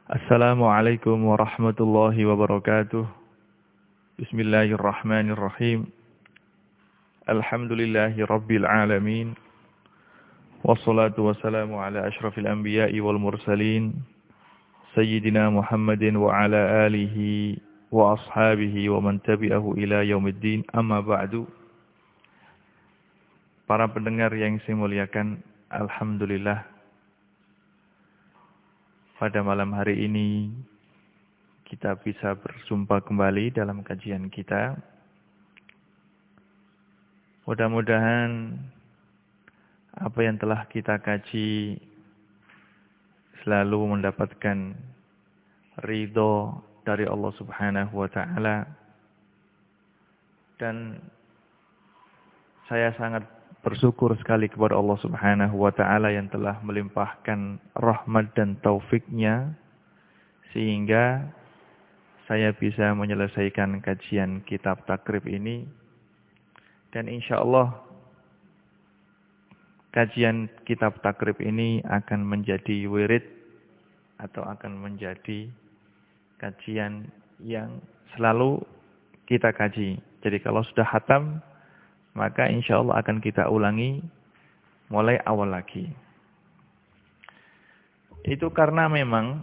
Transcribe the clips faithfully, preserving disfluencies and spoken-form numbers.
Assalamualaikum warahmatullahi wabarakatuh. Bismillahirrahmanirrahim. Alhamdulillahi rabbil alamin. Wassalatu wassalamu ala ashrafil anbiya'i wal mursalin. Sayyidina Muhammadin wa ala alihi wa ashabihi wa man tabi'ahu ila yaumiddin. Amma ba'du. Para pendengar yang saya muliakan, alhamdulillah. Pada malam hari ini kita bisa bersumpah kembali dalam kajian kita. Mudah-mudahan apa yang telah kita kaji selalu mendapatkan ridho dari Allah Subhanahu wa taala. Dan saya sangat bersyukur sekali kepada Allah Subhanahu wa taala yang telah melimpahkan rahmat dan taufiknya sehingga saya bisa menyelesaikan kajian kitab takrib ini. Dan insyaallah kajian kitab takrib ini akan menjadi wirid atau akan menjadi kajian yang selalu kita kaji. Jadi kalau sudah khatam, maka insya Allah akan kita ulangi mulai awal lagi. Itu karena memang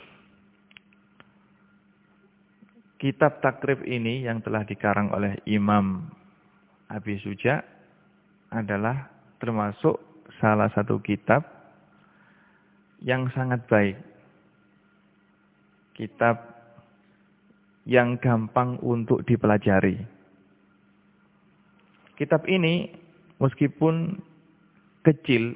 kitab takrib ini yang telah dikarang oleh Imam Abi Suja adalah termasuk salah satu kitab yang sangat baik. Kitab yang gampang untuk dipelajari. Kitab ini meskipun kecil,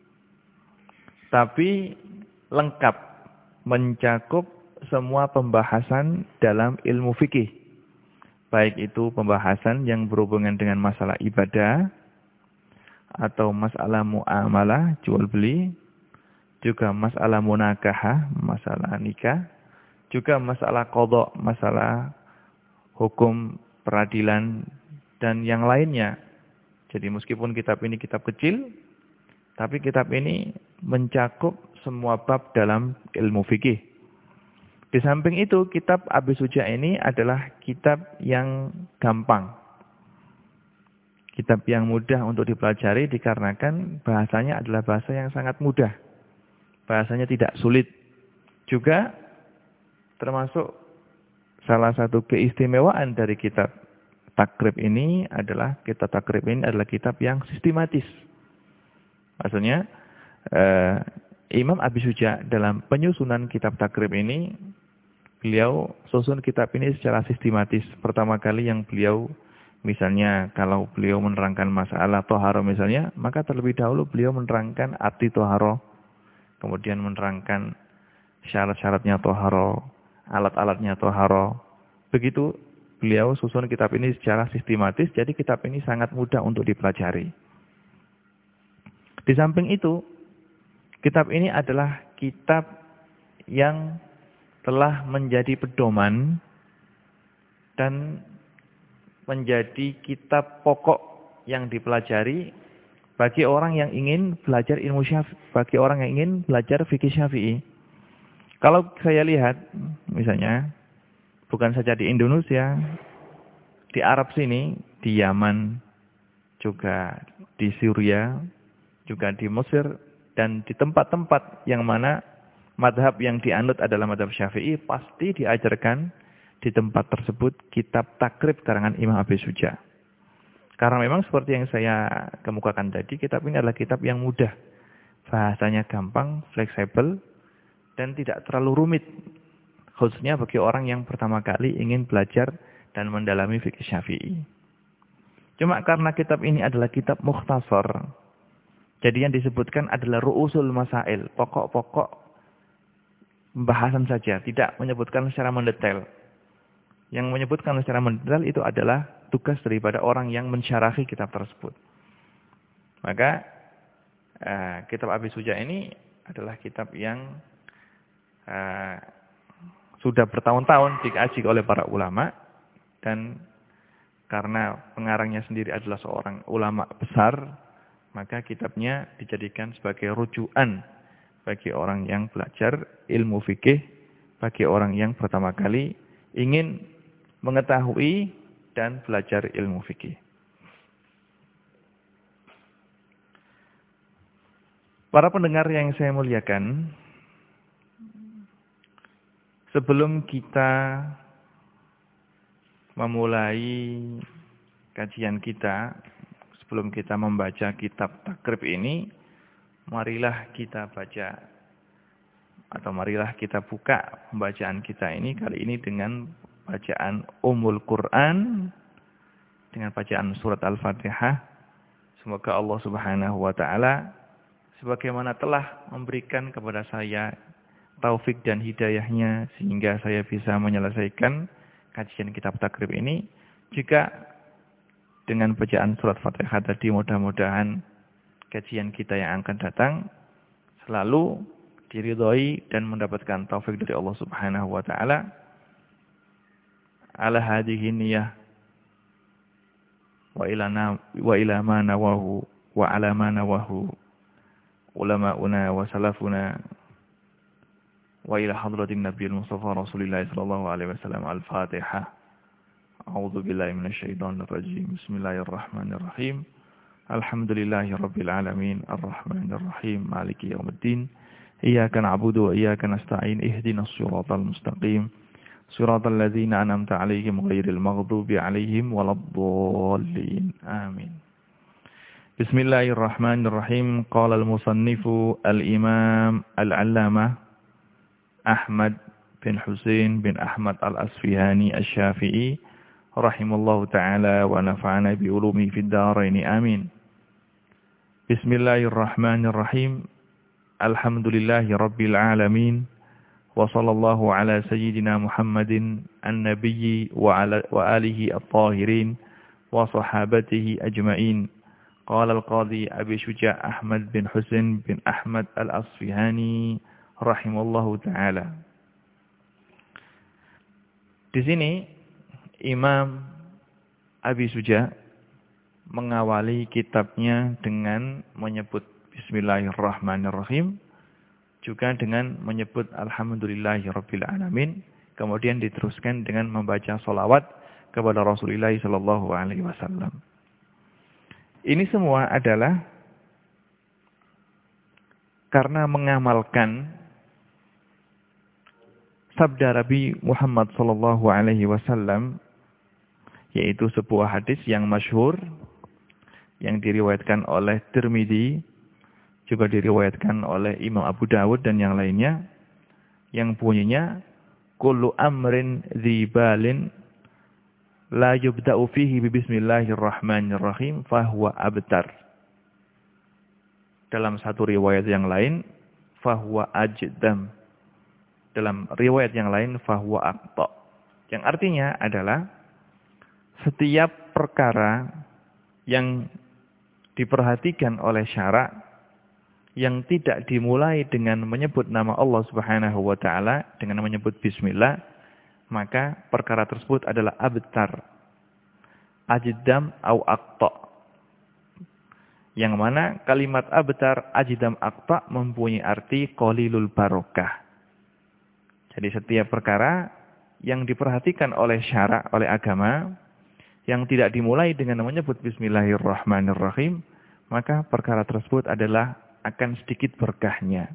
tapi lengkap mencakup semua pembahasan dalam ilmu fikih. Baik itu pembahasan yang berhubungan dengan masalah ibadah, atau masalah muamalah, jual beli, juga masalah munakahah, masalah nikah, juga masalah qadha, masalah hukum peradilan, dan yang lainnya. Jadi meskipun kitab ini kitab kecil, tapi kitab ini mencakup semua bab dalam ilmu fikih. Di samping itu, kitab Abi Suja ini adalah kitab yang gampang. Kitab yang mudah untuk dipelajari dikarenakan bahasanya adalah bahasa yang sangat mudah. Bahasanya tidak sulit. Juga termasuk salah satu keistimewaan dari kitab takrib ini adalah kitab takrib ini adalah kitab yang sistematis. Maksudnya eh, Imam Abi Suja dalam penyusunan kitab takrib ini, beliau susun kitab ini secara sistematis. Pertama kali yang beliau, misalnya kalau beliau menerangkan masalah toharo misalnya, maka terlebih dahulu beliau menerangkan arti toharo, kemudian menerangkan syarat-syaratnya toharo, alat-alatnya toharo. Begitu beliau susun kitab ini secara sistematis, jadi kitab ini sangat mudah untuk dipelajari. Di samping itu, kitab ini adalah kitab yang telah menjadi pedoman dan menjadi kitab pokok yang dipelajari bagi orang yang ingin belajar ilmu syafi'i, bagi orang yang ingin belajar fikih syafi'i. Kalau saya lihat, misalnya, bukan saja di Indonesia, di Arab sini, di Yaman, juga di Syria, juga di Mesir, dan di tempat-tempat yang mana madhab yang dianut adalah madhab Syafi'i, pasti diajarkan di tempat tersebut kitab takrib karangan Imam Abi Suja. Karena memang seperti yang saya kemukakan tadi, kitab ini adalah kitab yang mudah. Bahasanya gampang, fleksibel, dan tidak terlalu rumit. Khususnya bagi orang yang pertama kali ingin belajar dan mendalami fikih Syafi'i. Cuma karena kitab ini adalah kitab mukhtasar, jadi yang disebutkan adalah ru'usul masail, pokok-pokok pembahasan saja, tidak menyebutkan secara mendetail. Yang menyebutkan secara mendetail itu adalah tugas daripada orang yang mensyarahi kitab tersebut. Maka uh, kitab Abi Suja ini adalah kitab yang uh, sudah bertahun-tahun dikaji oleh para ulama, dan karena pengarangnya sendiri adalah seorang ulama besar, maka kitabnya dijadikan sebagai rujukan bagi orang yang belajar ilmu fikih bagi orang yang pertama kali ingin mengetahui dan belajar ilmu fikih. Para pendengar yang saya muliakan, sebelum kita memulai kajian kita, sebelum kita membaca kitab takrib ini, marilah kita baca atau marilah kita buka pembacaan kita ini kali ini dengan bacaan Ummul Quran, dengan bacaan surat Al-Fatihah. Semoga Allah Subhanahu wa taala sebagaimana telah memberikan kepada saya taufik dan hidayahnya sehingga saya bisa menyelesaikan kajian kitab takrib ini, juga dengan bacaan surat Fatihah tadi mudah-mudahan kajian kita yang akan datang selalu diridhoi dan mendapatkan taufik dari Allah Subhanahu wa taala. Ala hadhihi niyyah wa ilana wa ila ma nawahu wa ala ma nawahu ulama'una wa salafuna wa ila hadratin nabiyil mustafa Rasulillah sallallahu alaihi wasallam. Al-Fatihah. A'udzu billahi minasy syaithanir rajim. Bismillahirrahmanirrahim. Alhamdulillahi rabbil alamin, arrahmanir rahim, maliki yaumiddin. Iyyaka na'budu wa iyyaka nasta'in. Ihdinas siratal mustaqim. Siratal ladzina an'amta 'alaihim ghairil maghdubi 'alaihim waladdallin. Amin. Bismillahirrahmanirrahim. Qala al-musannifu al-imam al-'allamah Ahmad bin Husain bin Ahmad al-Asfihani asy-Syafi'i rahimallahu ta'ala wa nafa'ana bi ulumi fid dharain. Amin. Bismillahirrahmanirrahim. Alhamdulillahi rabbil alamin. Wa sallallahu ala sayyidina Muhammadin an-nabiyyi wa ala wa alihi at-tahirin wa sahabatihi ajma'in. Qala al-qadhi Abi Syuja' Ahmad bin Husain bin Ahmad al-Asfihani rahimallahu ta'ala. Di sini Imam Abi Syuja' mengawali kitabnya dengan menyebut Bismillahirrahmanirrahim, juga dengan menyebut Alhamdulillahirabbil alamin, kemudian diteruskan dengan membaca sholawat kepada Rasulullah sallallahu alaihi wasallam. Ini semua adalah karena mengamalkan sabda Nabi Muhammad sallallahu alaihi wasallam, yaitu sebuah hadis yang masyhur yang diriwayatkan oleh Tirmidzi, juga diriwayatkan oleh Imam Abu Dawud dan yang lainnya, yang bunyinya kullu amrin dzibalin la yubda'u fihi bi bismillahirrahmanirrahim fahuwa abtar. Dalam satu riwayat yang lain fahuwa ajdam. Dalam riwayat yang lain fahuwa aqta. Yang artinya adalah setiap perkara yang diperhatikan oleh syara yang tidak dimulai dengan menyebut nama Allah Subhanahu wa taala, dengan menyebut bismillah, maka perkara tersebut adalah abtar, ajdam au aqta. Yang mana kalimat abtar, ajdam, aqta mempunyai arti qalilul barokah. Jadi setiap perkara yang diperhatikan oleh syara, oleh agama, yang tidak dimulai dengan menyebut bismillahirrahmanirrahim, maka perkara tersebut adalah akan sedikit berkahnya.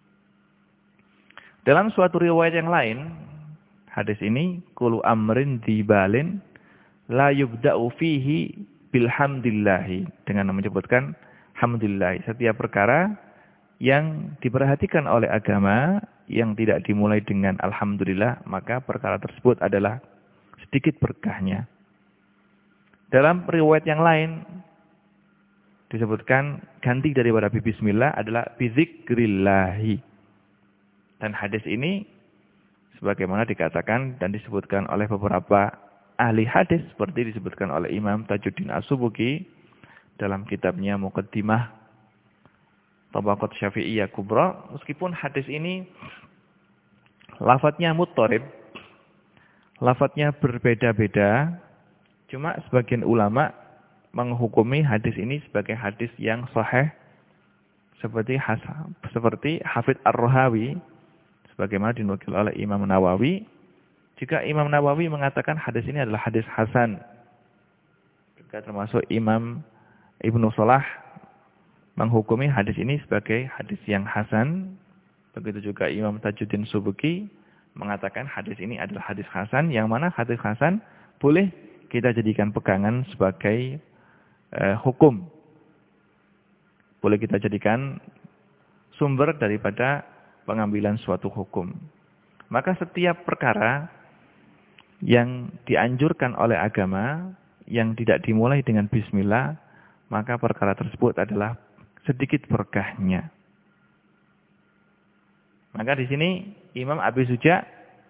Dalam suatu riwayat yang lain, hadis ini kullu amrin dzibalin la yubda'u fihi bilhamdillahi, dengan menyebutkan hamdillah. Setiap perkara yang diperhatikan oleh agama yang tidak dimulai dengan alhamdulillah, maka perkara tersebut adalah sedikit berkahnya. Dalam riwayat yang lain disebutkan ganti daripada bismillah adalah bizikrillahi. Dan hadis ini sebagaimana dikatakan dan disebutkan oleh beberapa ahli hadis, seperti disebutkan oleh Imam Tajuddin As-Subuki dalam kitabnya Muqaddimah Tabaqat Syafi'iyah Kubra, meskipun hadis ini lafadznya muttarib, lafadznya berbeda-beda, cuma sebagian ulama menghukumi hadis ini sebagai hadis yang sahih, seperti has, seperti Hafidz Ar-Rahawi, sebagaimana dinukil oleh Imam Nawawi. Jika Imam Nawawi mengatakan hadis ini adalah hadis hasan, juga termasuk Imam Ibnu Shalah menghukumi hadis ini sebagai hadis yang hasan. Begitu juga Imam Tajuddin Subki mengatakan hadis ini adalah hadis hasan, yang mana hadis hasan boleh kita jadikan pegangan sebagai eh, hukum. Boleh kita jadikan sumber daripada pengambilan suatu hukum. Maka setiap perkara yang dianjurkan oleh agama, yang tidak dimulai dengan bismillah, maka perkara tersebut adalah sedikit berkahnya. Maka di sini Imam Abi Suja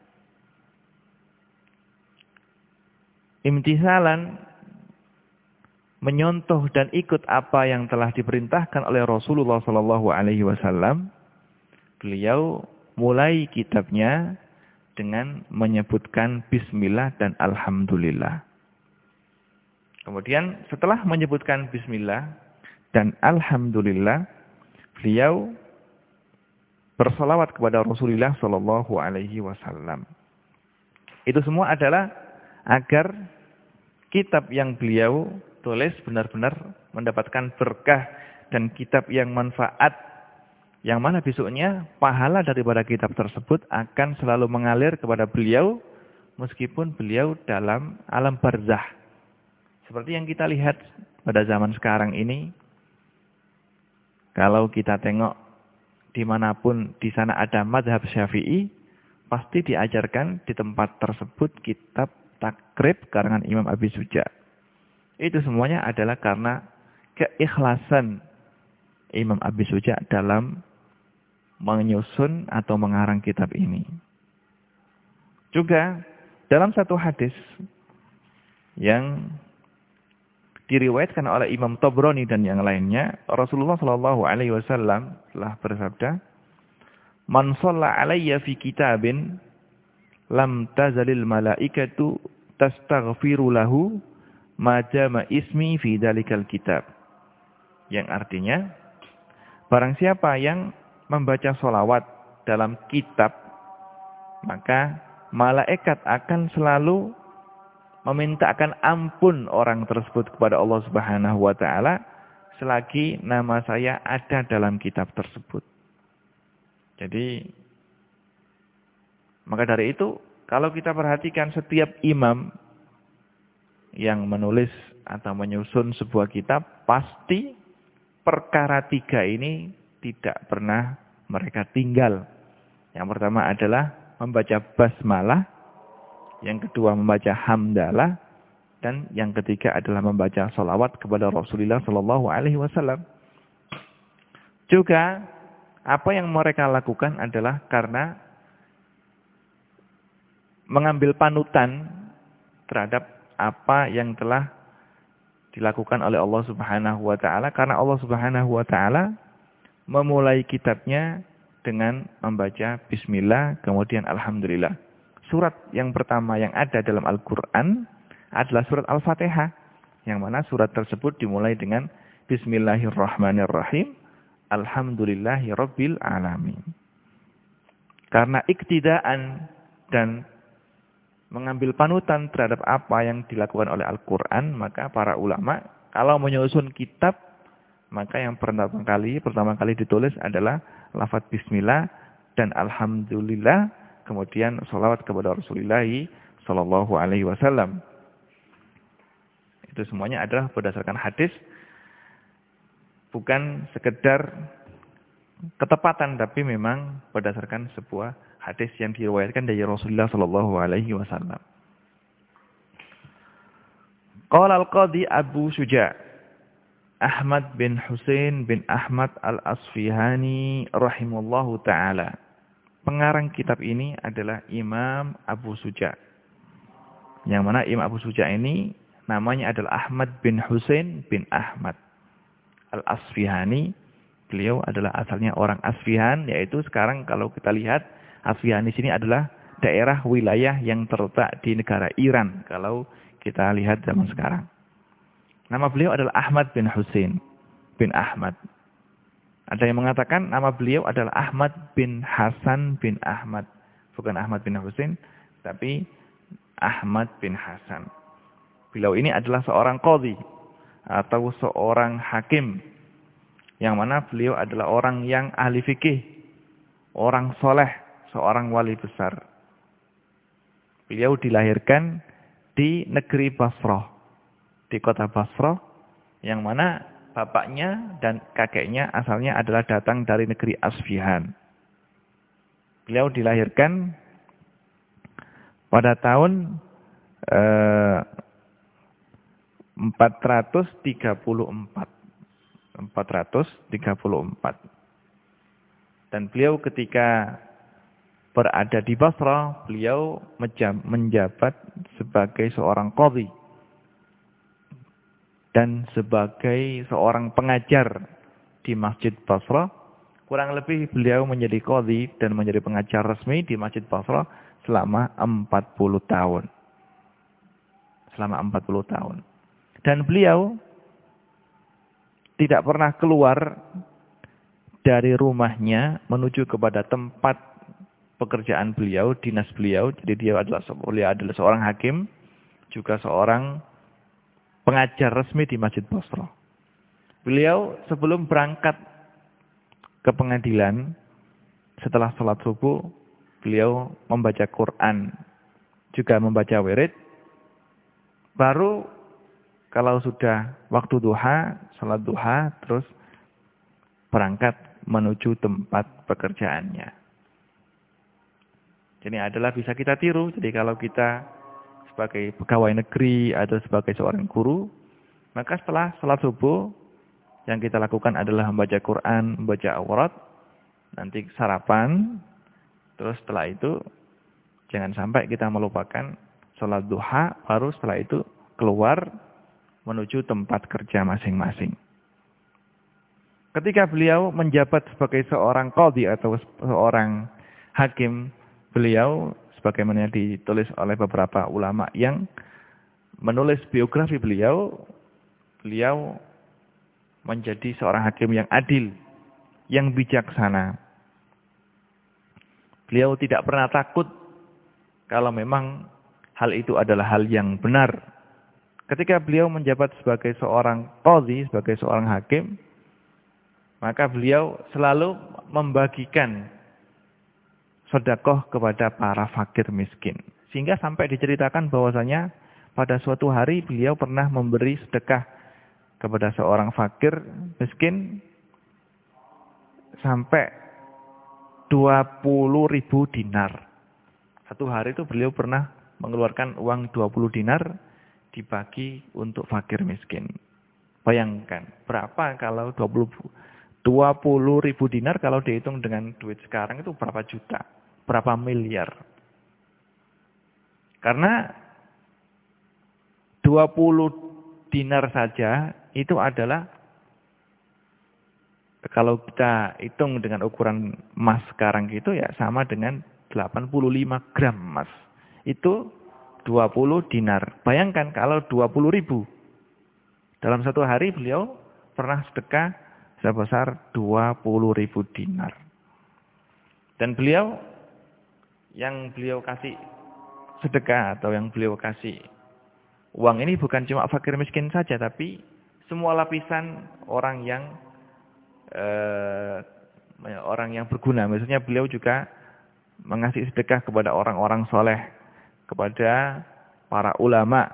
imtisalan menyontoh dan ikut apa yang telah diperintahkan oleh Rasulullah Shallallahu Alaihi Wasallam. Beliau mulai kitabnya dengan menyebutkan bismillah dan alhamdulillah. Kemudian setelah menyebutkan bismillah dan alhamdulillah, beliau bersalawat kepada Rasulullah Shallallahu Alaihi Wasallam. Itu semua adalah agar kitab yang beliau tulis benar-benar mendapatkan berkah dan kitab yang manfaat, yang mana besoknya pahala daripada kitab tersebut akan selalu mengalir kepada beliau meskipun beliau dalam alam barzah. Seperti yang kita lihat pada zaman sekarang ini, kalau kita tengok dimanapun di sana ada mazhab Syafi'i, pasti diajarkan di tempat tersebut kitab takrib karangan Imam Abi Suja. Itu semuanya adalah karena keikhlasan Imam Abi Suja dalam menyusun atau mengarang kitab ini. Juga dalam satu hadis yang diriwayatkan oleh Imam Tabrani dan yang lainnya, Rasulullah Shallallahu Alaihi Wasallam telah bersabda, "Man shalla alayya fi kitabin, lam tazalil malaikatu tastaghfiru lahu ma jama ismi fi dalikal kitab." Yang artinya, barang siapa yang membaca sholawat dalam kitab, maka malaikat akan selalu memintakan ampun orang tersebut kepada Allah Subhanahu wa taala selagi nama saya ada dalam kitab tersebut. Jadi, maka dari itu, kalau kita perhatikan setiap imam yang menulis atau menyusun sebuah kitab, pasti perkara tiga ini tidak pernah mereka tinggal. Yang pertama adalah membaca basmalah, yang kedua membaca hamdalah, dan yang ketiga adalah membaca sholawat kepada Rasulullah Shallallahu Alaihi Wasallam. Juga apa yang mereka lakukan adalah karena mengambil panutan terhadap apa yang telah dilakukan oleh Allah Subhanahu wa taala, karena Allah Subhanahu wa taala memulai kitabnya dengan membaca bismillah kemudian alhamdulillah. Surat yang pertama yang ada dalam Al-Qur'an adalah surat Al-Fatihah, yang mana surat tersebut dimulai dengan bismillahirrahmanirrahim, alhamdulillahirabbil alamin. Karena iktidaan dan mengambil panutan terhadap apa yang dilakukan oleh Al-Qur'an, maka para ulama kalau menyusun kitab, maka yang pertama kali pertama kali ditulis adalah lafaz bismillah dan alhamdulillah, kemudian sholawat kepada Rasulullah Shallallahu Alaihi Wasallam. Itu semuanya adalah berdasarkan hadis, bukan sekedar ketepatan, tapi memang berdasarkan sebuah hadis yang diriwayatkan dari Rasulullah Shallallahu Alaihi Wasallam. Qala al-Qadhi Abu Suja Ahmad bin Husain bin Ahmad al-Asfihani rahimahullahu ta'ala. Pengarang kitab ini adalah Imam Abu Suja. Yang mana Imam Abu Suja ini namanya adalah Ahmad bin Husain bin Ahmad al-Asfihani. Beliau adalah asalnya orang Asfihan, yaitu sekarang kalau kita lihat Asfihan di sini adalah daerah wilayah yang terletak di negara Iran kalau kita lihat zaman sekarang. Nama beliau adalah Ahmad bin Husain bin Ahmad. Ada yang mengatakan nama beliau adalah Ahmad bin Hasan bin Ahmad. Bukan Ahmad bin Husain, tapi Ahmad bin Hasan. Beliau ini adalah seorang qadhi atau seorang hakim. Yang mana beliau adalah orang yang ahli fikih, orang soleh, seorang wali besar. Beliau dilahirkan di negeri Basrah, di kota Basrah, yang mana bapaknya dan kakeknya asalnya adalah datang dari negeri Asfihan. Beliau dilahirkan pada tahun eh, empat ratus tiga puluh empat. empat ratus tiga puluh empat. Dan beliau ketika berada di Basrah, beliau menjabat sebagai seorang qadhi dan sebagai seorang pengajar di Masjid Basrah. Kurang lebih beliau menjadi qadhi dan menjadi pengajar resmi di Masjid Basrah selama empat puluh tahun. Selama empat puluh tahun. Dan beliau tidak pernah keluar dari rumahnya menuju kepada tempat pekerjaan beliau, dinas beliau. Jadi dia adalah, beliau adalah seorang hakim, juga seorang pengajar resmi di Masjid Basrah. Beliau sebelum berangkat ke pengadilan, setelah sholat subuh, beliau membaca Quran, juga membaca wirid. Baru kalau sudah waktu duha, sholat duha, terus berangkat menuju tempat pekerjaannya. Jadi adalah bisa kita tiru. Jadi kalau kita sebagai pegawai negeri atau sebagai seorang guru, maka setelah sholat subuh, yang kita lakukan adalah membaca Quran, membaca aurat, nanti sarapan, terus setelah itu jangan sampai kita melupakan sholat duha, baru setelah itu keluar menuju tempat kerja masing-masing. Ketika beliau menjabat sebagai seorang qadhi atau seorang hakim, beliau sebagaimana ditulis oleh beberapa ulama yang menulis biografi beliau, beliau menjadi seorang hakim yang adil, yang bijaksana. Beliau tidak pernah takut kalau memang hal itu adalah hal yang benar. Ketika beliau menjabat sebagai seorang qadhi, sebagai seorang hakim, maka beliau selalu membagikan sedekah kepada para fakir miskin. Sehingga sampai diceritakan bahwasanya pada suatu hari beliau pernah memberi sedekah kepada seorang fakir miskin sampai dua puluh ribu dinar. Satu hari itu beliau pernah mengeluarkan uang dua puluh dinar dibagi untuk fakir miskin. Bayangkan berapa kalau dua puluh ribu dinar kalau dihitung dengan duit sekarang itu berapa juta, berapa miliar. Karena dua puluh dinar saja itu adalah, kalau kita hitung dengan ukuran emas sekarang gitu ya sama dengan delapan puluh lima gram emas. Itu dua puluh dinar. Bayangkan kalau dua puluh ribu. Dalam satu hari beliau pernah sedekah sebesar dua puluh ribu dinar. Dan beliau, yang beliau kasih sedekah atau yang beliau kasih uang ini bukan cuma fakir miskin saja, tapi semua lapisan orang yang eh, orang yang berguna. Maksudnya beliau juga mengasih sedekah kepada orang-orang soleh, kepada para ulama.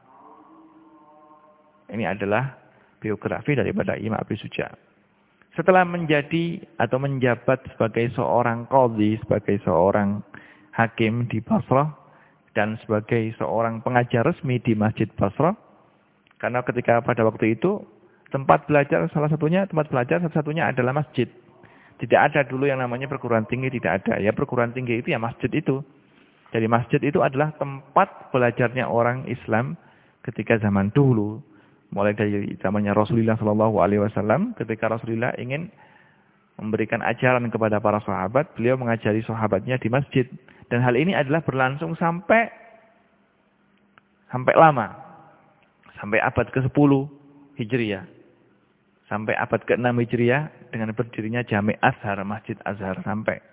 Ini adalah biografi daripada Imam Abi Suja. Setelah menjadi atau menjabat sebagai seorang qadhi, sebagai seorang hakim di Basrah, dan sebagai seorang pengajar resmi di Masjid Basrah, karena ketika pada waktu itu tempat belajar salah satunya, tempat belajar satu-satunya adalah masjid. Tidak ada dulu yang namanya perguruan tinggi, tidak ada. Ya perguruan tinggi itu ya masjid itu. Jadi masjid itu adalah tempat belajarnya orang Islam ketika zaman dulu. Mulai dari zamannya Rasulullah shallallahu alaihi wasallam, ketika Rasulullah ingin memberikan ajaran kepada para sahabat, beliau mengajari sahabatnya di masjid. Dan hal ini adalah berlangsung sampai sampai lama. Sampai abad ke sepuluh Hijriah. sampai abad keenam Hijriah dengan berdirinya Jami' Azhar, Masjid Azhar sampai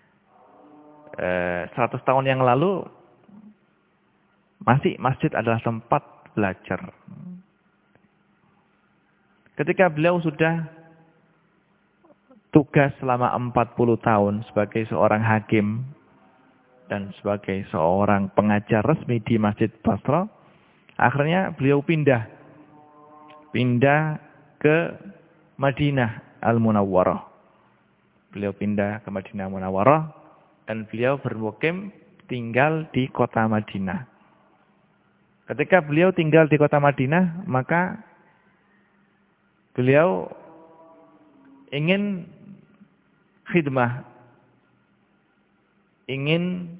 eh, seratus tahun yang lalu masih masjid adalah tempat belajar. Ketika beliau sudah tugas selama empat puluh tahun sebagai seorang hakim dan sebagai seorang pengajar resmi di Masjid Basra, akhirnya beliau pindah. Pindah ke Madinah Al-Munawwarah. Beliau pindah ke Madinah Al-Munawwarah dan beliau bermukim tinggal di kota Madinah. Ketika beliau tinggal di kota Madinah, maka beliau ingin khidmah, ingin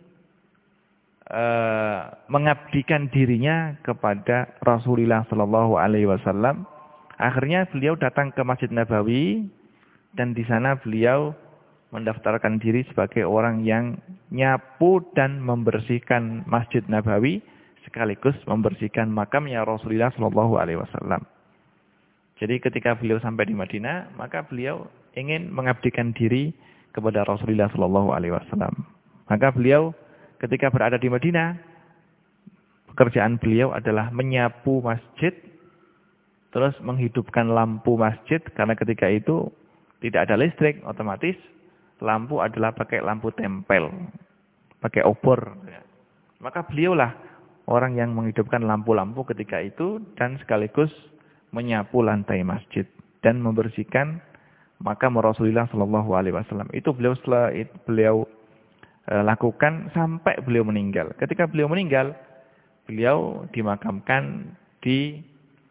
uh, mengabdikan dirinya kepada Rasulullah Shallallahu Alaihi Wasallam. Akhirnya beliau datang ke Masjid Nabawi dan di sana beliau mendaftarkan diri sebagai orang yang nyapu dan membersihkan Masjid Nabawi sekaligus membersihkan makamnya Rasulullah Shallallahu Alaihi Wasallam. Jadi ketika beliau sampai di Madinah, maka beliau ingin mengabdikan diri kepada Rasulullah Shallallahu Alaihi Wasallam. Maka beliau ketika berada di Madinah, pekerjaan beliau adalah menyapu masjid, terus menghidupkan lampu masjid, karena ketika itu tidak ada listrik, otomatis lampu adalah pakai lampu tempel, pakai obor. Maka beliaulah orang yang menghidupkan lampu-lampu ketika itu dan sekaligus menyapu lantai masjid dan membersihkan makam Rasulullah Shallallahu Alaihi Wasallam. Itu beliau setelah itu beliau e, lakukan sampai beliau meninggal. Ketika beliau meninggal, beliau dimakamkan di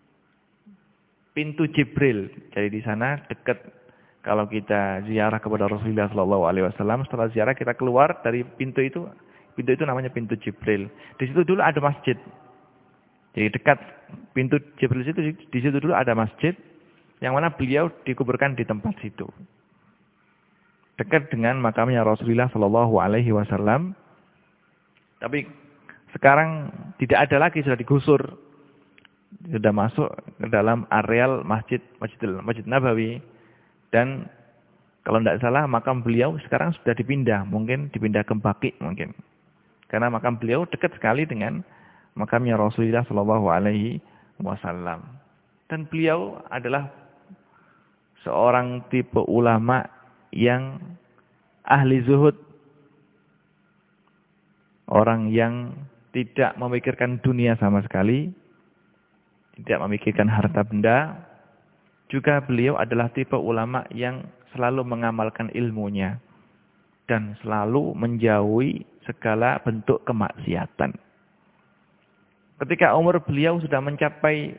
pintu Jibril. Jadi di sana dekat, kalau kita ziarah kepada Rasulullah Shallallahu Alaihi Wasallam, setelah ziarah kita keluar dari pintu itu, pintu itu namanya pintu Jibril. Di situ dulu ada masjid. Jadi dekat pintu Jibril itu, di situ dulu ada masjid, yang mana beliau dikuburkan di tempat situ. Dekat dengan makamnya Rasulullah Shallallahu Alaihi Wasallam. Tapi sekarang tidak ada lagi, sudah digusur. Sudah masuk ke dalam areal masjid, Masjid, Masjid Nabawi. Dan kalau tidak salah makam beliau sekarang sudah dipindah. Mungkin dipindah ke Baqi mungkin. Karena makam beliau dekat sekali dengan makamnya Rasulullah Shallallahu Alaihi Wasallam. Dan beliau adalah seorang tipe ulama yang ahli zuhud. Orang yang tidak memikirkan dunia sama sekali. Tidak memikirkan harta benda. Juga beliau adalah tipe ulama yang selalu mengamalkan ilmunya. Dan selalu menjauhi segala bentuk kemaksiatan. Ketika umur beliau sudah mencapai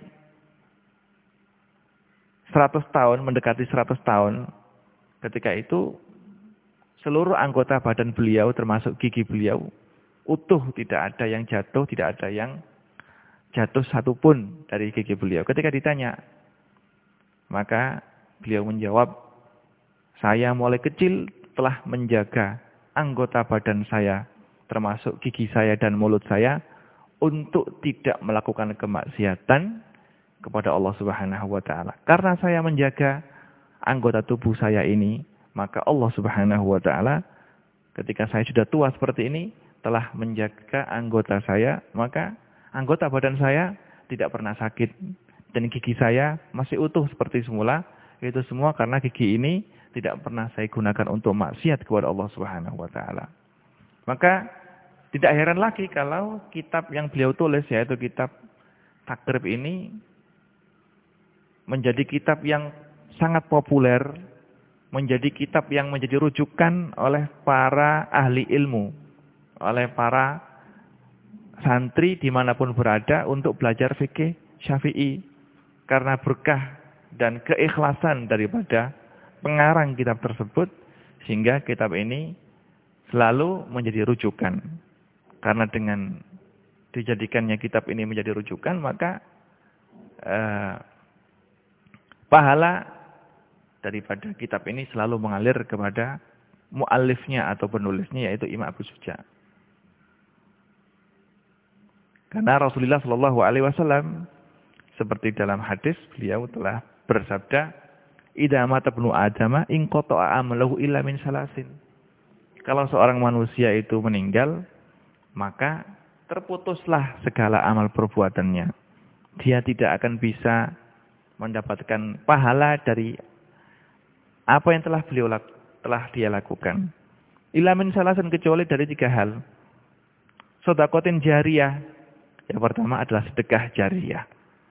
seratus tahun, mendekati seratus tahun, ketika itu seluruh anggota badan beliau termasuk gigi beliau utuh, tidak ada yang jatuh, tidak ada yang jatuh satupun dari gigi beliau. Ketika ditanya, maka beliau menjawab, saya mulai kecil telah menjaga anggota badan saya, termasuk gigi saya dan mulut saya, untuk tidak melakukan kemaksiatan kepada Allah Subhanahu wa taala. Karena saya menjaga anggota tubuh saya ini, maka Allah Subhanahu wa taala ketika saya sudah tua seperti ini telah menjaga anggota saya, maka anggota badan saya tidak pernah sakit dan gigi saya masih utuh seperti semula. Itu semua karena gigi ini tidak pernah saya gunakan untuk maksiat kepada Allah Subhanahu wa taala. Maka tidak heran lagi kalau kitab yang beliau tulis, yaitu kitab Takrib ini, menjadi kitab yang sangat populer, menjadi kitab yang menjadi rujukan oleh para ahli ilmu, oleh para santri dimanapun berada untuk belajar fikih Syafi'i. Karena berkah dan keikhlasan daripada pengarang kitab tersebut, sehingga kitab ini selalu menjadi rujukan. Karena dengan dijadikannya kitab ini menjadi rujukan, maka eh, pahala daripada kitab ini selalu mengalir kepada muallifnya atau penulisnya, yaitu Imam Abu Suja. Karena Rasulullah Shallallahu Alaihi Wasallam seperti dalam hadis beliau telah bersabda, idza mata ibnu adama in qata'a amaluhu illa min salasin. Kalau seorang manusia itu meninggal, maka terputuslah segala amal perbuatannya. Dia tidak akan bisa mendapatkan pahala dari apa yang telah beliau telah dia lakukan. Illa min salasin, kecuali dari tiga hal. Shadaqatin jariyah. Yang pertama adalah sedekah jariyah.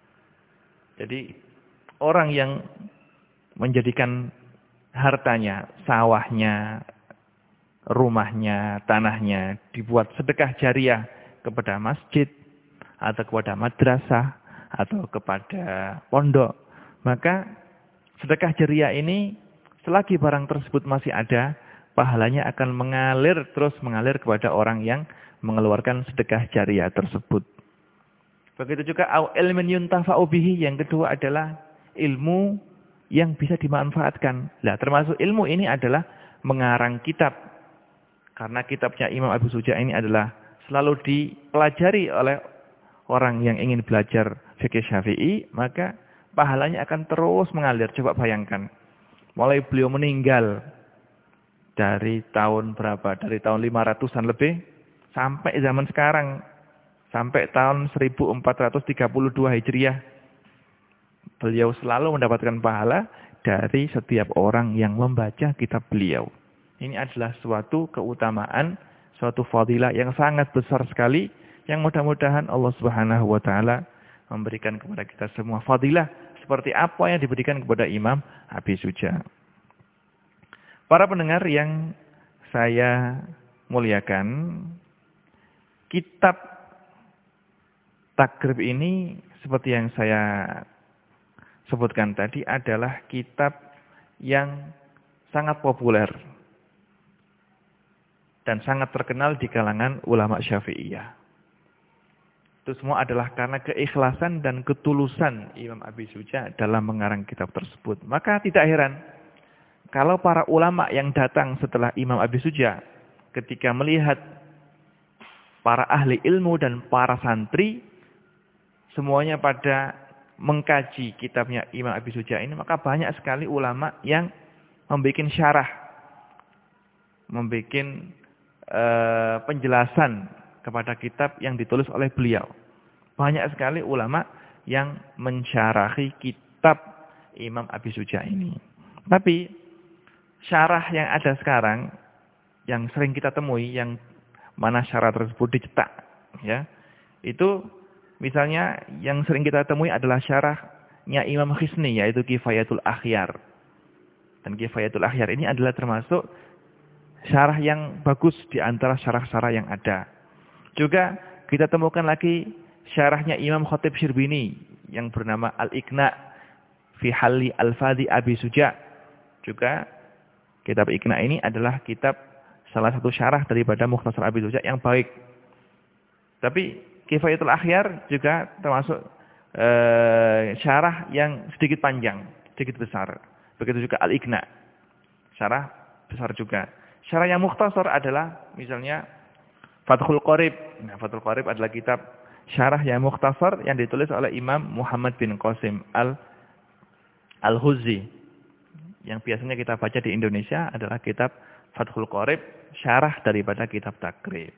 Jadi orang yang menjadikan hartanya, sawahnya, rumahnya, tanahnya dibuat sedekah jariyah kepada masjid atau kepada madrasah atau kepada pondok, maka sedekah jariyah ini selagi barang tersebut masih ada, pahalanya akan mengalir terus mengalir kepada orang yang mengeluarkan sedekah jariyah tersebut. Begitu juga au ilmin yuntafa'u bihi, yang kedua adalah ilmu yang bisa dimanfaatkan. Nah, termasuk ilmu ini adalah mengarang kitab. Karena kitabnya Imam Abi Suja ini adalah selalu dipelajari oleh orang yang ingin belajar fikih Syafi'i, maka pahalanya akan terus mengalir. Coba bayangkan, mulai beliau meninggal dari tahun berapa? Dari tahun lima ratusan lebih sampai zaman sekarang, sampai tahun seribu empat ratus tiga puluh dua Hijriah. Beliau selalu mendapatkan pahala dari setiap orang yang membaca kitab beliau. Ini adalah suatu keutamaan, suatu fadilah yang sangat besar sekali, yang mudah-mudahan Allah Subhanahu wa taala memberikan kepada kita semua fadilah seperti apa yang diberikan kepada Imam Abi Suja. Para pendengar yang saya muliakan, kitab takrib ini seperti yang saya sebutkan tadi adalah kitab yang sangat populer dan sangat terkenal di kalangan ulama Syafi'iyah. Itu semua adalah karena keikhlasan dan ketulusan Imam Abi Suja dalam mengarang kitab tersebut. Maka tidak heran kalau para ulama yang datang setelah Imam Abi Suja ketika melihat para ahli ilmu dan para santri semuanya pada mengkaji kitabnya Imam Abi Suja ini, maka banyak sekali ulama yang membuat syarah, membuat uh, penjelasan kepada kitab yang ditulis oleh beliau. Banyak sekali ulama yang mensyarahi kitab Imam Abi Suja ini. Tapi syarah yang ada sekarang, yang sering kita temui, yang mana syarah tersebut dicetak, ya, itu misalnya yang sering kita temui adalah syarahnya Imam Khisni, yaitu Kifayatul Akhyar. Dan Kifayatul Akhyar ini adalah termasuk syarah yang bagus di antara syarah-syarah yang ada. Juga kita temukan lagi syarahnya Imam Khatib Syirbini yang bernama Al-Iqna fi Halli Al-Fadhi Abi Suja. Juga kitab Iqna ini adalah kitab salah satu syarah daripada Mukhtasar Abi Suja yang baik. Tapi Kifayatul Akhyar juga termasuk uh, syarah yang sedikit panjang, sedikit besar. Begitu juga Al-Iqna, syarah besar juga. Syarah yang mukhtasar adalah misalnya Fathul Qorib. Nah, Fathul Qorib adalah kitab syarah yang mukhtasar yang ditulis oleh Imam Muhammad bin Qasim al Al-Huzzi. Yang biasanya kita baca di Indonesia adalah kitab Fathul Qorib, syarah daripada kitab takrib.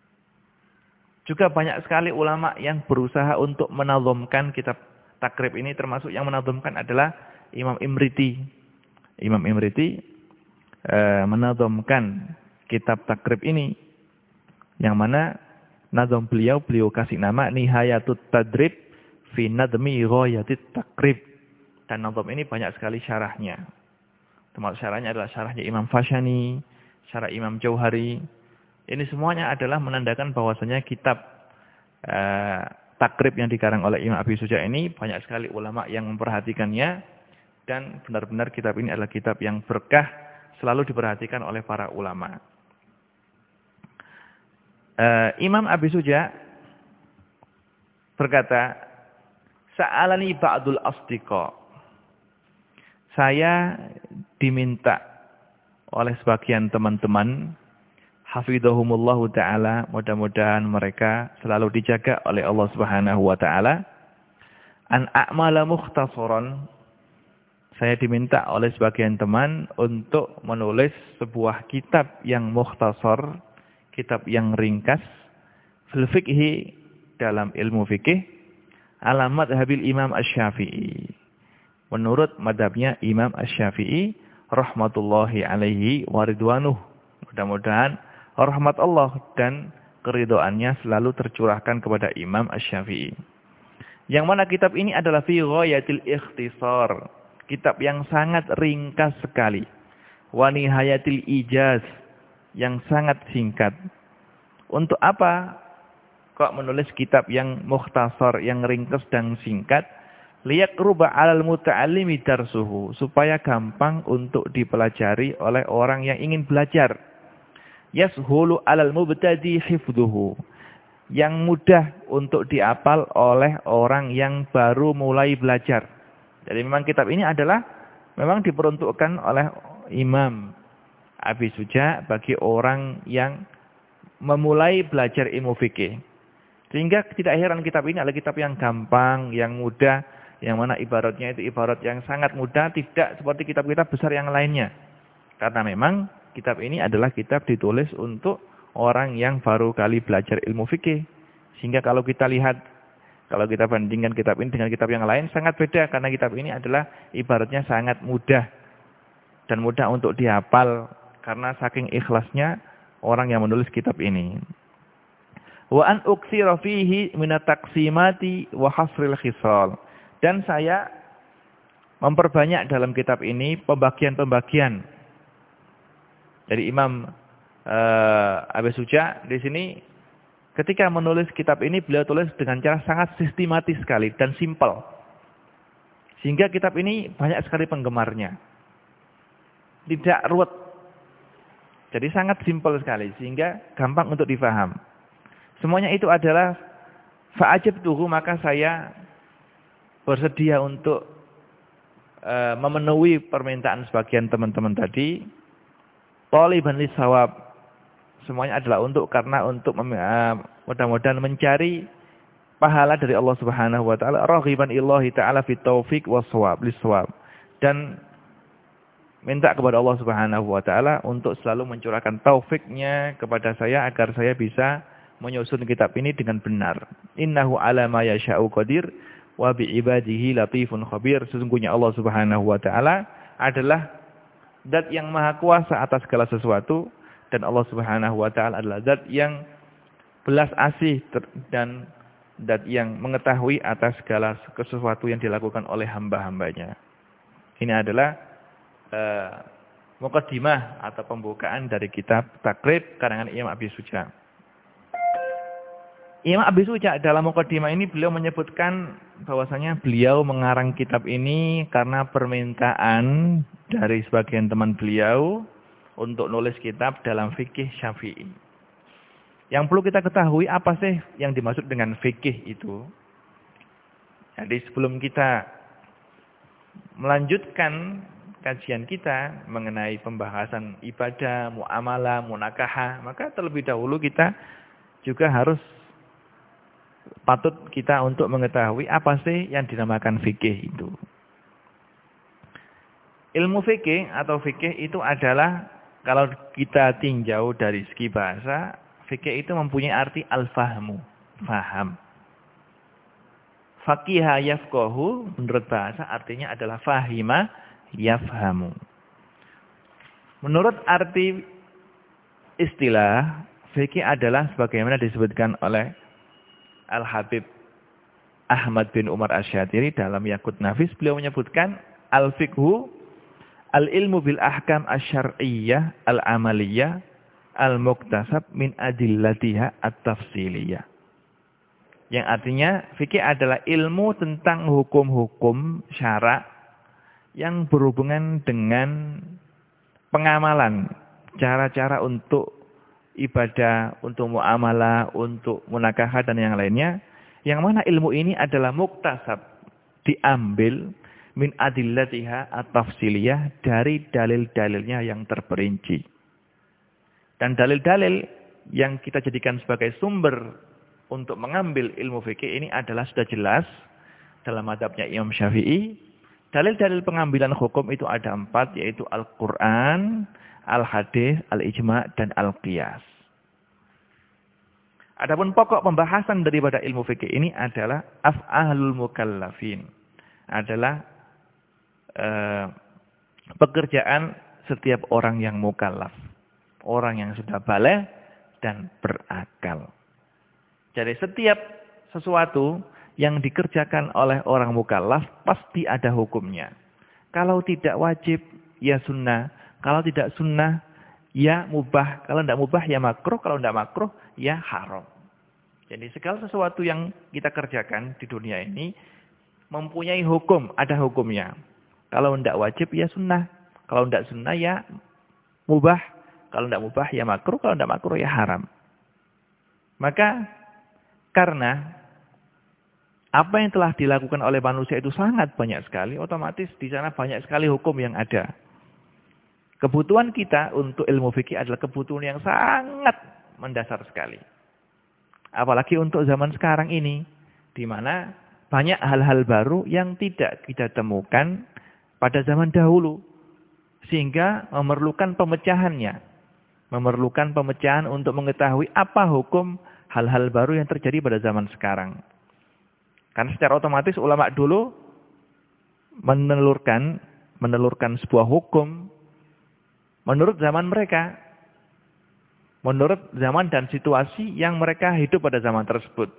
Juga banyak sekali ulama yang berusaha untuk menazamkan kitab takrib ini, termasuk yang menazamkan adalah Imam Imriti. Imam Imriti e, menazamkan kitab takrib ini, yang mana nazam beliau, beliau kasih nama Nihayatut Tadrib fi Nadmi Ghayatit Takrib. Dan nazam ini banyak sekali syarahnya. Termasuk syarahnya adalah syarahnya Imam Fashani, syarah Imam Jauhari. Ini semuanya adalah menandakan bahwasanya kitab uh, takrib yang dikarang oleh Imam Abi Suja ini banyak sekali ulama yang memperhatikannya, dan benar-benar kitab ini adalah kitab yang berkah, selalu diperhatikan oleh para ulama. Uh, Imam Abi Suja berkata, "Sa'alani ba'dul asdiqa." Saya diminta oleh sebagian teman-teman, hafidhahumullahu ta'ala, mudah-mudahan mereka selalu dijaga oleh Allah Subhanahu wa ta'ala, an a'mala mukhtasaran, saya diminta oleh sebagian teman untuk menulis sebuah kitab yang mukhtasar, kitab yang ringkas, fil fiqhi, dalam ilmu fikih, ala madhabil Imam Asy-Syafi'i. Menurut madhabnya Imam Asy-Syafi'i, rahmatullahi alaihi waridwanuh. Mudah-mudahan rahmat Allah dan keridhaannya selalu tercurahkan kepada Imam Asy-Syafi'i. Yang mana kitab ini adalah fi ghayatil ikhtisar. Kitab yang sangat ringkas sekali. Wa nihayatil ijaz. Yang sangat singkat. Untuk apa kok menulis kitab yang mukhtasar, yang ringkas dan singkat? Liyaqruba 'alal muta'allimi darsuhu. Supaya gampang untuk dipelajari oleh orang yang ingin belajar. Yashulu 'alal mubtadi hifdhuhu. Yang mudah untuk diapal oleh orang yang baru mulai belajar. Jadi memang kitab ini adalah memang diperuntukkan oleh Imam Abi Suja bagi orang yang memulai belajar ilmu fikih. Sehingga tidak heran kitab ini adalah kitab yang gampang, yang mudah, yang mana ibaratnya itu ibarat yang sangat mudah, tidak seperti kitab-kitab besar yang lainnya. Karena memang kitab ini adalah kitab ditulis untuk orang yang baru kali belajar ilmu fikih. Sehingga kalau kita lihat, kalau kita bandingkan kitab ini dengan kitab yang lain, sangat beda. Karena kitab ini adalah ibaratnya sangat mudah. Dan mudah untuk dihafal. Karena saking ikhlasnya orang yang menulis kitab ini. Wa an uksira fihi minat taqsimati wa hasril khisal. Dan saya memperbanyak dalam kitab ini pembagian-pembagian. Dari Imam Uh, Abi Suja di sini ketika menulis kitab ini beliau tulis dengan cara sangat sistematis sekali dan simpel. Sehingga kitab ini banyak sekali penggemarnya. Tidak ruwet. Jadi sangat simpel sekali sehingga gampang untuk difaham. Semuanya itu adalah fa'ajabtuhu, maka saya bersedia untuk uh, memenuhi permintaan sebagian teman-teman tadi. Thaliban lisawab. Semuanya adalah untuk karena untuk uh, mudah-mudahan mencari pahala dari Allah Subhanahu wa taala, raghiban illahi taala fit taufiq was-shawab lis-shawab. Dan minta kepada Allah Subhanahu wa taala untuk selalu mencurahkan taufiknya kepada saya agar saya bisa menyusun kitab ini dengan benar. Innahu ala ma yasha'u qadir wa bi ibadihi latifun khabir. Sesungguhnya Allah Subhanahu wa taala adalah zat yang maha kuasa atas segala sesuatu. Dan Allah Subhanahu wa taala adalah zat yang belas asih dan zat yang mengetahui atas segala sesuatu yang dilakukan oleh hamba-hambanya. Ini adalah uh, muqaddimah atau pembukaan dari kitab Takrib karangan Imam Abi Suja. Imam Abi Suja dalam muqaddimah ini beliau menyebutkan bahwasanya beliau mengarang kitab ini karena permintaan dari sebagian teman beliau untuk nulis kitab dalam fikih Syafi'i. Yang perlu kita ketahui apa sih yang dimaksud dengan fikih itu? Jadi sebelum kita melanjutkan kajian kita mengenai pembahasan ibadah, muamalah, munakahah, maka terlebih dahulu kita juga harus patut kita untuk mengetahui apa sih yang dinamakan fikih itu. Ilmu fikih atau fikih itu adalah, kalau kita tinjau dari segi bahasa, fikih itu mempunyai arti al-fahmu, faham. Faqiha yafqahu, menurut bahasa artinya adalah fahima yafhamu. Menurut arti istilah, fikih adalah sebagaimana disebutkan oleh Al-Habib Ahmad bin Umar Asy-Syatiri dalam Yaqut Nafis, beliau menyebutkan al-fiqhu al-ilmu bil ahkam asy-syar'iyyah al-amaliyah al-muktasab min adillatiha at-tafsiliyah. Yang artinya fikih adalah ilmu tentang hukum-hukum syara yang berhubungan dengan pengamalan, cara-cara untuk ibadah, untuk muamalah, untuk munakahah dan yang lainnya. Yang mana ilmu ini adalah muktasab, diambil min adillatiha at-tafsiliyah, dari dalil-dalilnya yang terperinci. Dan dalil-dalil yang kita jadikan sebagai sumber untuk mengambil ilmu fikih ini adalah sudah jelas dalam mazhabnya Imam Syafi'i, Dalil-dalil pengambilan hukum itu ada empat, yaitu Al-Quran, Al-Hadis, Al-Ijma' dan Al-Qiyas. Adapun pokok pembahasan daripada ilmu fikih ini adalah af'alul mukallafin. Adalah eh, pekerjaan setiap orang yang mukallaf. Orang yang sudah baligh dan berakal. Jadi setiap sesuatu yang dikerjakan oleh orang mukallaf pasti ada hukumnya. Kalau tidak wajib, ya sunnah. Kalau tidak sunnah, ya mubah. Kalau tidak mubah, ya makruh. Kalau tidak makruh, ya haram. Jadi segala sesuatu yang kita kerjakan di dunia ini mempunyai hukum, ada hukumnya. Kalau tidak wajib, ya sunnah. Kalau tidak sunnah, ya mubah. Kalau tidak mubah, ya makruh. Kalau tidak makruh, ya haram. Maka karena apa yang telah dilakukan oleh manusia itu sangat banyak sekali, otomatis di sana banyak sekali hukum yang ada. Kebutuhan kita untuk ilmu fikih adalah kebutuhan yang sangat mendasar sekali. Apalagi untuk zaman sekarang ini, di mana banyak hal-hal baru yang tidak kita temukan pada zaman dahulu. Sehingga memerlukan pemecahannya. Memerlukan pemecahan untuk mengetahui apa hukum hal-hal baru yang terjadi pada zaman sekarang. Karena secara otomatis ulama dulu menelurkan menelurkan sebuah hukum menurut zaman mereka. Menurut zaman dan situasi yang mereka hidup pada zaman tersebut.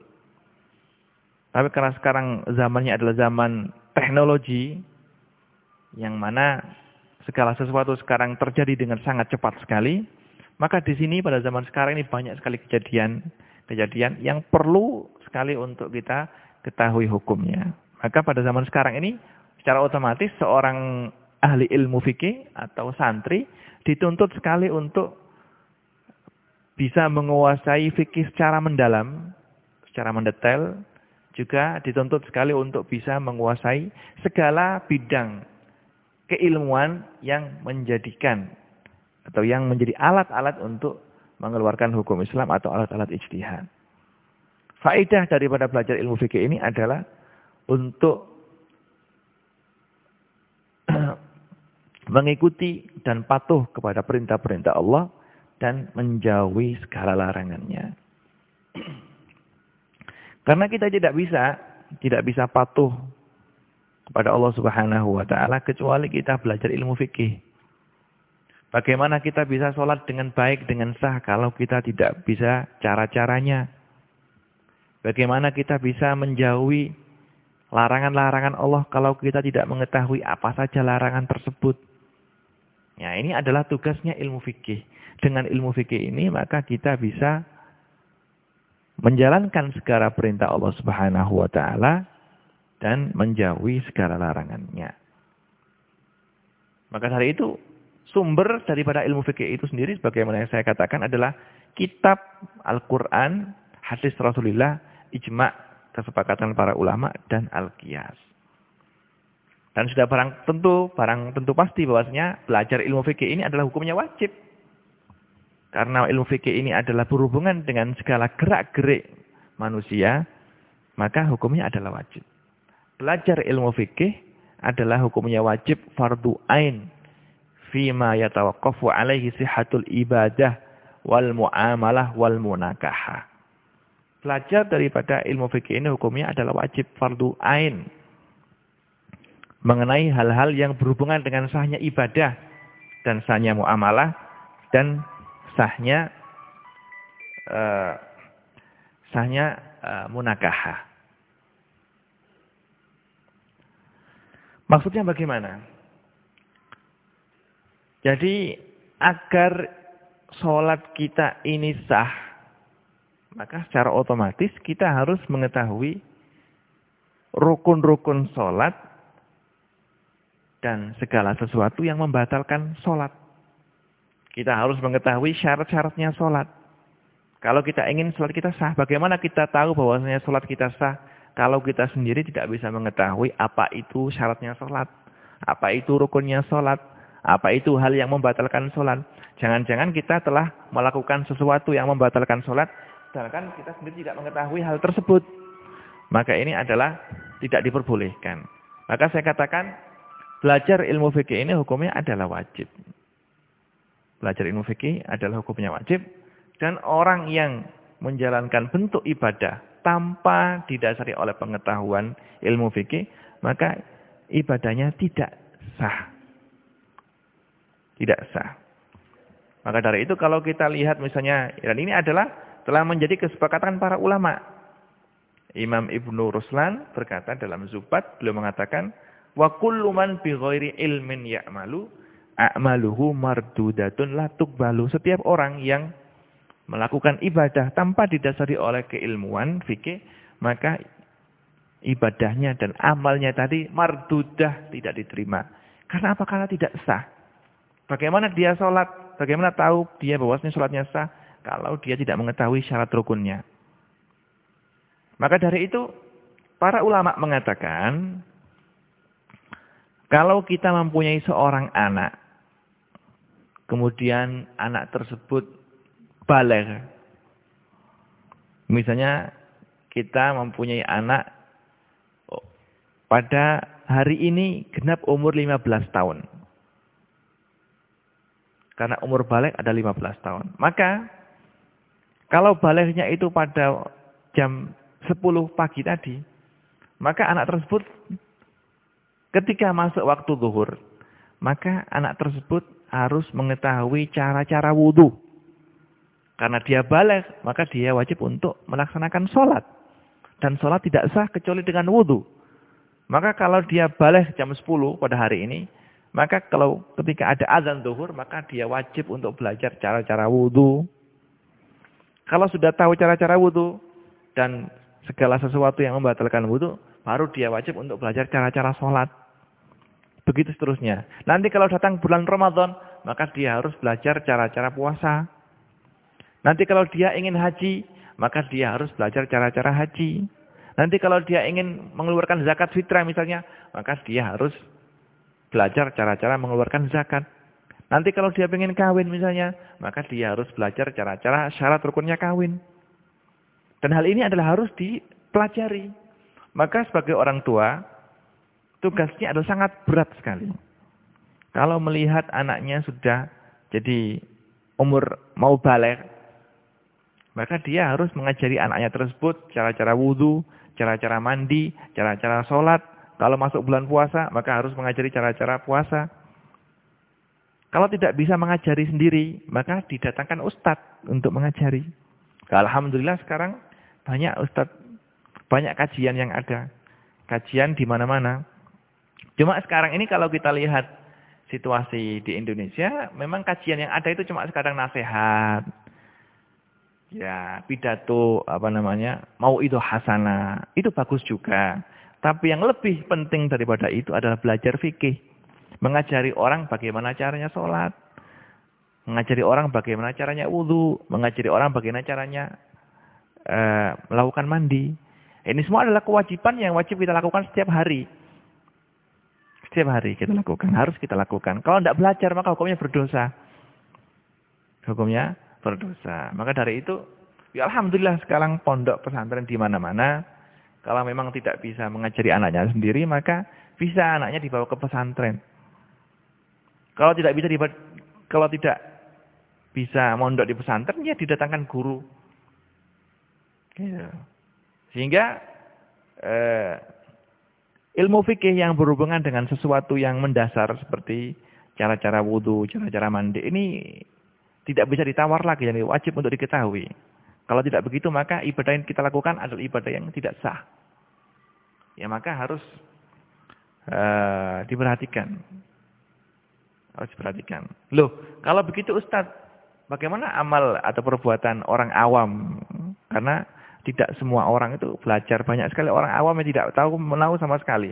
Tapi karena sekarang zamannya adalah zaman teknologi, yang mana segala sesuatu sekarang terjadi dengan sangat cepat sekali, maka di sini pada zaman sekarang ini banyak sekali kejadian-kejadian yang perlu sekali untuk kita ketahui hukumnya. Maka pada zaman sekarang ini secara otomatis seorang ahli ilmu fikih atau santri dituntut sekali untuk bisa menguasai fikih secara mendalam, secara mendetail, juga dituntut sekali untuk bisa menguasai segala bidang keilmuan yang menjadikan atau yang menjadi alat-alat untuk mengeluarkan hukum Islam atau alat-alat ijtihad. Faedah daripada belajar ilmu fikih ini adalah untuk mengikuti dan patuh kepada perintah-perintah Allah dan menjauhi segala larangannya. Karena kita tidak bisa tidak bisa patuh kepada Allah Subhanahu wa taala kecuali kita belajar ilmu fikih. Bagaimana kita bisa sholat dengan baik, dengan sah kalau kita tidak bisa cara-caranya? Bagaimana kita bisa menjauhi larangan-larangan Allah kalau kita tidak mengetahui apa saja larangan tersebut? Ya, ini adalah tugasnya ilmu fikih. Dengan ilmu fikih ini maka kita bisa menjalankan segala perintah Allah Subhanahu wa taala dan menjauhi segala larangannya. Maka dari itu sumber daripada ilmu fikih itu sendiri sebagaimana yang saya katakan adalah kitab Al-Qur'an, hadis Rasulullah, ijma' kesepakatan para ulama dan al-qiyas. Dan sudah barang tentu, barang tentu pasti bahwasanya belajar ilmu fikih ini adalah hukumnya wajib. Karena ilmu fikih ini adalah berhubungan dengan segala gerak-gerik manusia, maka hukumnya adalah wajib. Belajar ilmu fikih adalah hukumnya wajib fardu ain fima yatawaqqafu alaihi sihhatul ibadah wal muamalah wal munakahah. Belajar daripada ilmu fikih ini hukumnya adalah wajib fardu ain mengenai hal-hal yang berhubungan dengan sahnya ibadah dan sahnya muamalah dan sahnya uh, sahnya uh, munakahah. Maksudnya bagaimana? Jadi agar sholat kita ini sah, maka secara otomatis kita harus mengetahui rukun-rukun sholat dan segala sesuatu yang membatalkan sholat. Kita harus mengetahui syarat-syaratnya sholat. Kalau kita ingin sholat kita sah, bagaimana kita tahu bahwasanya sholat kita sah? Kalau kita sendiri tidak bisa mengetahui apa itu syaratnya sholat, apa itu rukunnya sholat, apa itu hal yang membatalkan sholat. Jangan-jangan kita telah melakukan sesuatu yang membatalkan sholat, sedangkan kita sendiri tidak mengetahui hal tersebut. Maka ini adalah tidak diperbolehkan. Maka saya katakan belajar ilmu fikih ini hukumnya adalah wajib. Belajar ilmu fikih adalah hukumnya wajib. Dan orang yang menjalankan bentuk ibadah tanpa didasari oleh pengetahuan ilmu fikih, maka ibadahnya tidak sah. Tidak sah. Maka dari itu kalau kita lihat misalnya, dan ini adalah telah menjadi kesepakatan para ulama. Imam Ibnu Ruslan berkata dalam Zubat, beliau mengatakan, wa kullu man bi ghairi ilmin ya'malu a'maluhu mardudatun la tuqbalu. Setiap orang yang melakukan ibadah tanpa didasari oleh keilmuan fikih, maka ibadahnya dan amalnya tadi mardudah, tidak diterima. Karena apa? Karena tidak sah. Bagaimana dia sholat? Bagaimana tahu dia bahwasanya sholatnya sah kalau dia tidak mengetahui syarat rukunnya? Maka dari itu para ulama mengatakan, kalau kita mempunyai seorang anak, kemudian anak tersebut baligh. Misalnya kita mempunyai anak pada hari ini genap umur lima belas tahun. Karena umur baligh ada lima belas tahun. Maka kalau balighnya itu pada jam sepuluh pagi tadi, maka anak tersebut ketika masuk waktu zuhur, maka anak tersebut harus mengetahui cara-cara wudhu. Karena dia baligh, maka dia wajib untuk melaksanakan sholat. Dan sholat tidak sah kecuali dengan wudhu. Maka kalau dia baligh jam sepuluh pada hari ini, maka kalau ketika ada azan zuhur, maka dia wajib untuk belajar cara-cara wudhu. Kalau sudah tahu cara-cara wudhu dan segala sesuatu yang membatalkan wudhu, baru dia wajib untuk belajar cara-cara sholat. Begitu seterusnya. Nanti kalau datang bulan Ramadan, maka dia harus belajar cara-cara puasa. Nanti kalau dia ingin haji, maka dia harus belajar cara-cara haji. Nanti kalau dia ingin mengeluarkan zakat fitrah misalnya, maka dia harus belajar cara-cara mengeluarkan zakat. Nanti kalau dia ingin kawin misalnya, maka dia harus belajar cara-cara syarat rukunnya kawin. Dan hal ini adalah harus dipelajari. Maka sebagai orang tua, tugasnya adalah sangat berat sekali. Kalau melihat anaknya sudah jadi umur mau baligh, maka dia harus mengajari anaknya tersebut cara-cara wudhu, cara-cara mandi, cara-cara sholat. Kalau masuk bulan puasa, maka harus mengajari cara-cara puasa. Kalau tidak bisa mengajari sendiri, maka didatangkan ustadz untuk mengajari. Alhamdulillah sekarang banyak ustadz, banyak kajian yang ada. Kajian di mana-mana. Cuma sekarang ini kalau kita lihat situasi di Indonesia, memang kajian yang ada itu cuma sekarang nasihat. Ya, pidato apa namanya, mau itu hasanah, itu bagus juga. Tapi yang lebih penting daripada itu adalah belajar fikih. Mengajari orang bagaimana caranya sholat. Mengajari orang bagaimana caranya wudhu. Mengajari orang bagaimana caranya uh, melakukan mandi. Ini semua adalah kewajiban yang wajib kita lakukan setiap hari. Setiap hari kita lakukan, harus kita lakukan. Kalau tidak belajar, maka hukumnya berdosa. Hukumnya berdosa. Maka dari itu, ya alhamdulillah sekarang pondok pesantren di mana-mana. Kalau memang tidak bisa mengajari anaknya sendiri, maka bisa anaknya dibawa ke pesantren. Kalau tidak bisa dibawa, kalau tidak bisa mondok di pesantren, ya didatangkan guru. Gitu. Sehingga eh, ilmu fikih yang berhubungan dengan sesuatu yang mendasar seperti cara-cara wudhu, cara-cara mandi, ini tidak bisa ditawar lagi, jadi wajib untuk diketahui. Kalau tidak begitu, maka ibadah yang kita lakukan adalah ibadah yang tidak sah. Ya maka harus uh, diperhatikan. Harus diperhatikan. Loh, kalau begitu Ustadz, bagaimana amal atau perbuatan orang awam? Karena tidak semua orang itu belajar. Banyak sekali orang awam yang tidak tahu menahu sama sekali.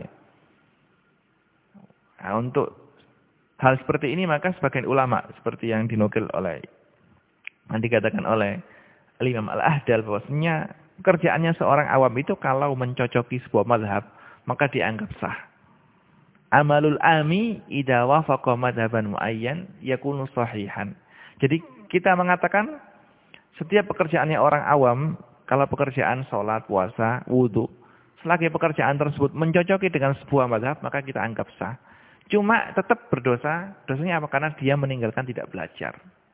Nah, untuk hal seperti ini maka sebagian ulama seperti yang dinukil oleh yang dikatakan oleh Imam Al-Ahdal bahwasanya pekerjaannya seorang awam itu kalau mencocoki sebuah mazhab maka dianggap sah. Amalul ami idza wafaqa madhaban muayyan yakunu sahihan. Jadi kita mengatakan setiap pekerjaannya orang awam, kalau pekerjaan sholat, puasa, wudhu, selagi pekerjaan tersebut mencocoki dengan sebuah mazhab maka kita anggap sah. Cuma tetap berdosa. Dosanya apa? Karena dia meninggalkan tidak belajar.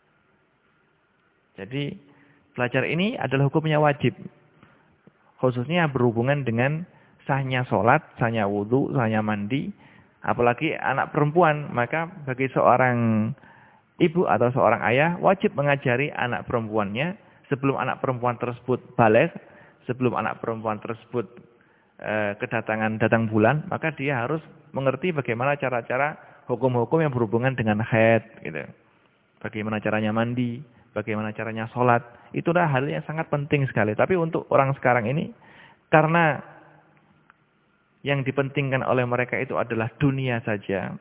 Jadi belajar ini adalah hukumnya wajib. Khususnya berhubungan dengan sahnya sholat, sahnya wudhu, sahnya mandi. Apalagi anak perempuan. Maka bagi seorang ibu atau seorang ayah wajib mengajari anak perempuannya sebelum anak perempuan tersebut balik, sebelum anak perempuan tersebut e, kedatangan datang bulan, maka dia harus mengerti bagaimana cara-cara hukum-hukum yang berhubungan dengan haid, gitu. Bagaimana caranya mandi, bagaimana caranya sholat, itulah hal yang sangat penting sekali. Tapi untuk orang sekarang ini, karena yang dipentingkan oleh mereka itu adalah dunia saja,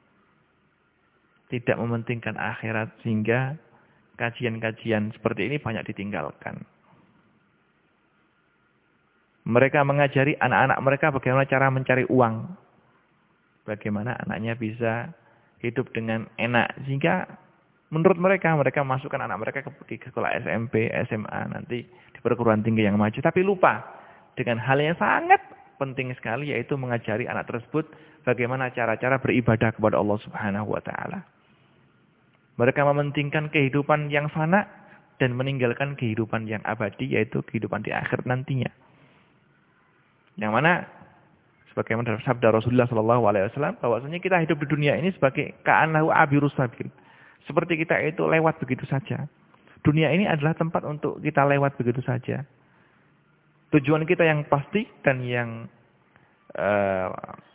tidak mementingkan akhirat, sehingga kajian-kajian seperti ini banyak ditinggalkan. Mereka mengajari anak-anak mereka bagaimana cara mencari uang. Bagaimana anaknya bisa hidup dengan enak. Sehingga menurut mereka, mereka masukkan anak mereka ke sekolah S M P, S M A, nanti di perguruan tinggi yang maju. Tapi lupa dengan hal yang sangat penting sekali, yaitu mengajari anak tersebut bagaimana cara-cara beribadah kepada Allah Subhanahu wa Ta'ala. Mereka mementingkan kehidupan yang fana dan meninggalkan kehidupan yang abadi, yaitu kehidupan di akhir nantinya. Yang mana sebagaimana dalam sabda Rasulullah Shallallahu Alaihi Wasallam, bahwasanya kita hidup di dunia ini sebagai ka'annahu abirus sabil, seperti kita itu lewat begitu saja. Dunia ini adalah tempat untuk kita lewat begitu saja. Tujuan kita yang pasti dan yang uh,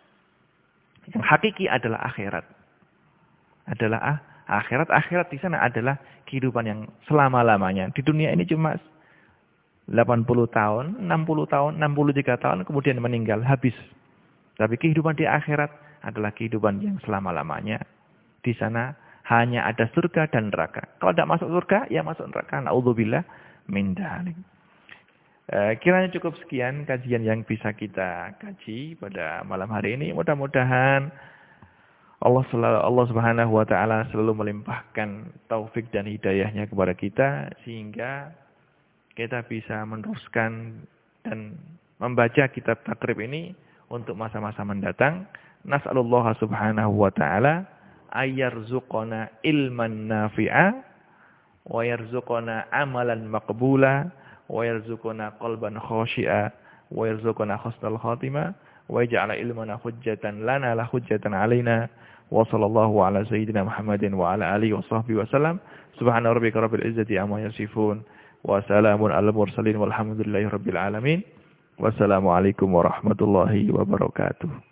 yang hakiki adalah akhirat. Adalah ah, akhirat. Akhirat di sana adalah kehidupan yang selama-lamanya. Di dunia ini cuma delapan puluh tahun, enam puluh tahun, enam puluh tiga tahun, kemudian meninggal, habis. Tapi kehidupan di akhirat adalah kehidupan yang selama-lamanya. Di sana hanya ada surga dan neraka. Kalau tidak masuk surga, ya masuk neraka. Na'udzubillah min dzalik. Eh, kiranya cukup sekian kajian yang bisa kita kaji pada malam hari ini. Mudah-mudahan Allah selalu, Allah Subhanahu wa Ta'ala selalu melimpahkan taufik dan hidayahnya kepada kita, sehingga kita bisa meneruskan dan membaca kitab takrib ini untuk masa-masa mendatang. Nas'alullah Subhanahu wa Ta'ala ayyarzuqana ilman nafi'a wa yarzuqana amalan maqbula wa yarzuqana qalban khashi'a wa yarzuqana husnal khatimah wa yaj'ala ilmana hujjatan lana la hujjatan alaina. Wa sallallahu ala sayyidina Muhammadin wa ala alihi wa sahbihi wa sallam. Subhana rabbika rabbil izzati amma yasifun wa salamun alal mursalin walhamdulillahi rabbil alamin. Wassalamualaikum warahmatullahi wabarakatuh.